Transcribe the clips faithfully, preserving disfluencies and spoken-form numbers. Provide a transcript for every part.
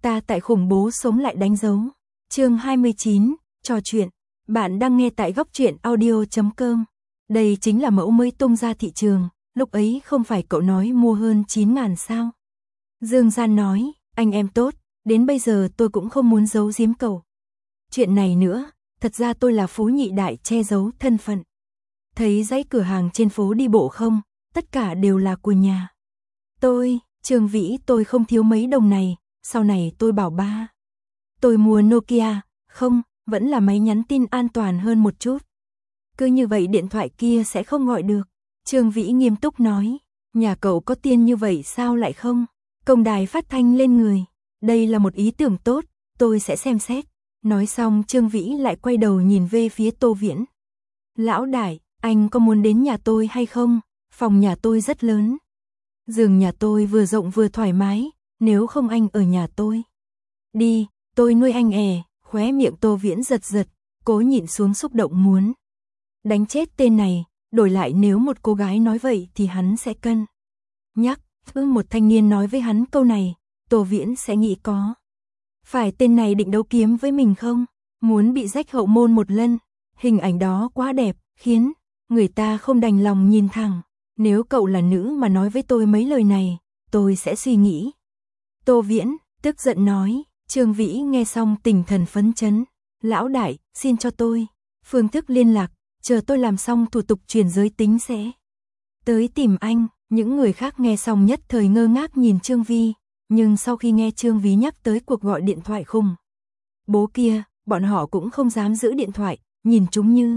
ta tại khủng bố sống lại đánh dấu. Chương hai mươi chín, trò chuyện. Bạn đang nghe tại góc truyện audio chấm com. Đây chính là mẫu mới tung ra thị trường, lúc ấy không phải cậu nói mua hơn chín ngàn sao? Dương Gian nói, anh em tốt, đến bây giờ tôi cũng không muốn giấu giếm cậu. Chuyện này nữa, thật ra tôi là phú nhị đại che giấu thân phận. Thấy dãy cửa hàng trên phố đi bộ không, tất cả đều là của nhà. Tôi, Trương Vĩ tôi không thiếu mấy đồng này, sau này tôi bảo ba. Tôi mua Nokia, không, vẫn là máy nhắn tin an toàn hơn một chút. Cứ như vậy điện thoại kia sẽ không gọi được. Trương Vĩ nghiêm túc nói, nhà cậu có tiền như vậy sao lại không? Công đài phát thanh lên người, đây là một ý tưởng tốt, tôi sẽ xem xét. Nói xong Trương Vĩ lại quay đầu nhìn về phía Tô Viễn. Lão đại, anh có muốn đến nhà tôi hay không? Phòng nhà tôi rất lớn. Giường nhà tôi vừa rộng vừa thoải mái, nếu không anh ở nhà tôi. Đi, tôi nuôi anh è, khóe miệng Tô Viễn giật giật, cố nhịn xuống xúc động muốn đánh chết tên này, đổi lại nếu một cô gái nói vậy thì hắn sẽ cân nhắc, ư một thanh niên nói với hắn câu này, Tô Viễn sẽ nghĩ có phải tên này định đấu kiếm với mình không? Muốn bị rách hậu môn một lần, hình ảnh đó quá đẹp, khiến người ta không đành lòng nhìn thẳng. Nếu cậu là nữ mà nói với tôi mấy lời này, tôi sẽ suy nghĩ. Tô Viễn, tức giận nói, Trương Vĩ nghe xong tinh thần phấn chấn. Lão đại, xin cho tôi phương thức liên lạc, chờ tôi làm xong thủ tục chuyển giới tính sẽ tới tìm anh. Những người khác nghe xong nhất thời ngơ ngác nhìn Trương Vi, nhưng sau khi nghe Trương Vĩ nhắc tới cuộc gọi điện thoại khủng bố kia, bọn họ cũng không dám giữ điện thoại, nhìn chúng như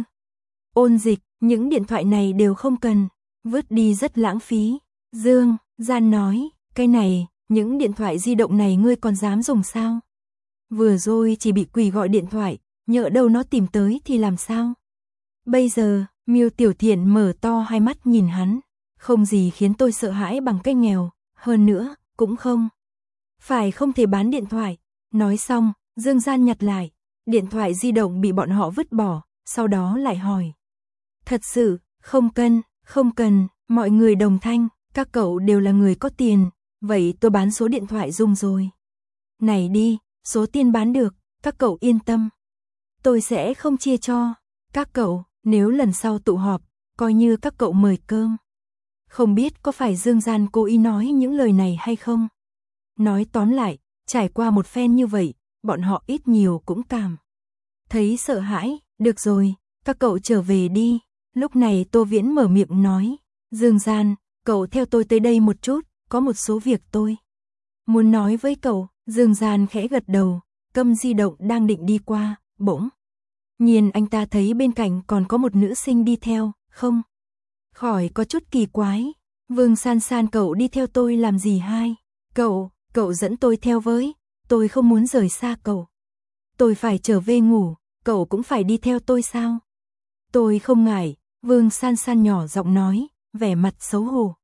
ôn dịch, những điện thoại này đều không cần, vứt đi rất lãng phí. Dương Gian nói, cái này, những điện thoại di động này ngươi còn dám dùng sao? Vừa rồi chỉ bị quỷ gọi điện thoại, nhỡ đâu nó tìm tới thì làm sao? Bây giờ, Miêu Tiểu Thiện mở to hai mắt nhìn hắn, không gì khiến tôi sợ hãi bằng cái nghèo, hơn nữa, cũng không phải không thể bán điện thoại. Nói xong, Dương Gian nhặt lại, điện thoại di động bị bọn họ vứt bỏ, sau đó lại hỏi. Thật sự, không cần, không cần, mọi người đồng thanh, các cậu đều là người có tiền, vậy tôi bán số điện thoại dùng rồi. Này đi, số tiền bán được, các cậu yên tâm. Tôi sẽ không chia cho các cậu, nếu lần sau tụ họp, coi như các cậu mời cơm. Không biết có phải Dương Gian cố ý nói những lời này hay không? Nói tóm lại, trải qua một phen như vậy, bọn họ ít nhiều cũng cảm thấy sợ hãi. Được rồi, các cậu trở về đi. Lúc này Tô Viễn mở miệng nói, Dương Gian, cậu theo tôi tới đây một chút, có một số việc tôi muốn nói với cậu. Dương Gian khẽ gật đầu, cầm di động đang định đi qua, bỗng nhiên anh ta thấy bên cạnh còn có một nữ sinh đi theo, không khỏi có chút kỳ quái. Vương San San, cậu đi theo tôi làm gì hai? Cậu, cậu dẫn tôi theo với, tôi không muốn rời xa cậu. Tôi phải trở về ngủ, cậu cũng phải đi theo tôi sao? Tôi không ngại, Vương San San nhỏ giọng nói, vẻ mặt xấu hổ.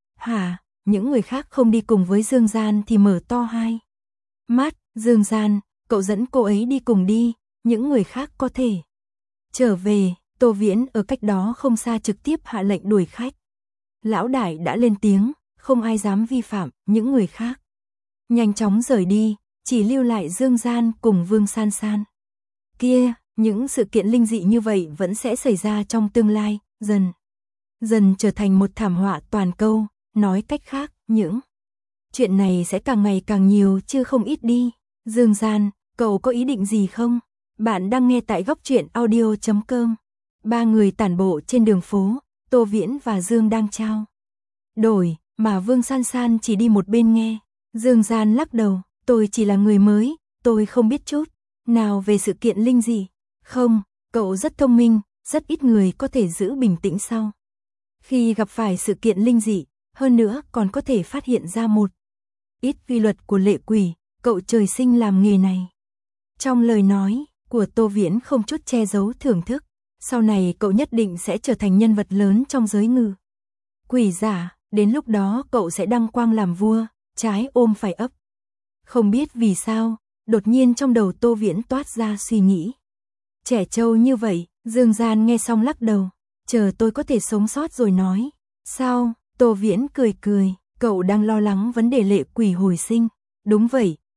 Hả, những người khác không đi cùng với Dương Gian thì mở to hai mắt. Dương Gian, cậu dẫn cô ấy đi cùng đi, những người khác có thể trở về. Tô Viễn ở cách đó không xa trực tiếp hạ lệnh đuổi khách. Lão đại đã lên tiếng, không ai dám vi phạm, những người khác nhanh chóng rời đi, chỉ lưu lại Dương Gian cùng Vương San San. Kia, những sự kiện linh dị như vậy vẫn sẽ xảy ra trong tương lai, dần dần trở thành một thảm họa toàn cầu. Nói cách khác, những chuyện này sẽ càng ngày càng nhiều chứ không ít đi. Dương Gian, cậu có ý định gì không? Bạn đang nghe tại góc truyện audio chấm com. Ba người tản bộ trên đường phố, Tô Viễn và Dương đang trao đổi, mà Vương San San chỉ đi một bên nghe. Dương Gian lắc đầu, tôi chỉ là người mới, tôi không biết chút nào về sự kiện linh dị. Không, cậu rất thông minh, rất ít người có thể giữ bình tĩnh sau khi gặp phải sự kiện linh dị, hơn nữa còn có thể phát hiện ra một ít quy luật của lệ quỷ, cậu trời sinh làm nghề này. Trong lời nói của Tô Viễn không chút che giấu thưởng thức, sau này cậu nhất định sẽ trở thành nhân vật lớn trong giới ngự quỷ giả, đến lúc đó cậu sẽ đăng quang làm vua, trái ôm phải ấp. Không biết vì sao, đột nhiên trong đầu Tô Viễn toát ra suy nghĩ. Trẻ trâu như vậy, Dương Gian nghe xong lắc đầu, chờ tôi có thể sống sót rồi nói. Sao? Tô Viễn cười cười, cậu đang lo lắng vấn đề lệ quỷ hồi sinh. Đúng vậy,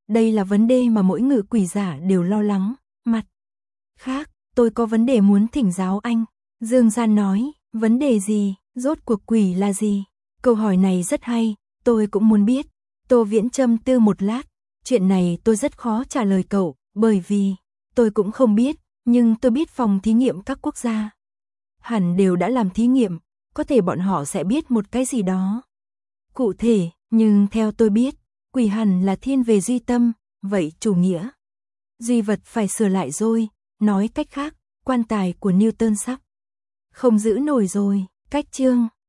Đây là vấn đề mà mỗi ngự quỷ giả đều lo lắng. Mặt khác, tôi có vấn đề muốn thỉnh giáo anh. Dương Gian nói, vấn đề gì, rốt cuộc quỷ là gì? Câu hỏi này rất hay, tôi cũng muốn biết. Tô Viễn trầm tư một lát, chuyện này tôi rất khó trả lời cậu, bởi vì tôi cũng không biết, nhưng tôi biết phòng thí nghiệm các quốc gia hẳn đều đã làm thí nghiệm, có thể bọn họ sẽ biết một cái gì đó cụ thể, nhưng theo tôi biết, quỷ hẳn là thiên về duy tâm, vậy chủ nghĩa duy vật phải sửa lại rồi, nói cách khác, quan tài của Newton sắp không giữ nổi rồi. Cách chương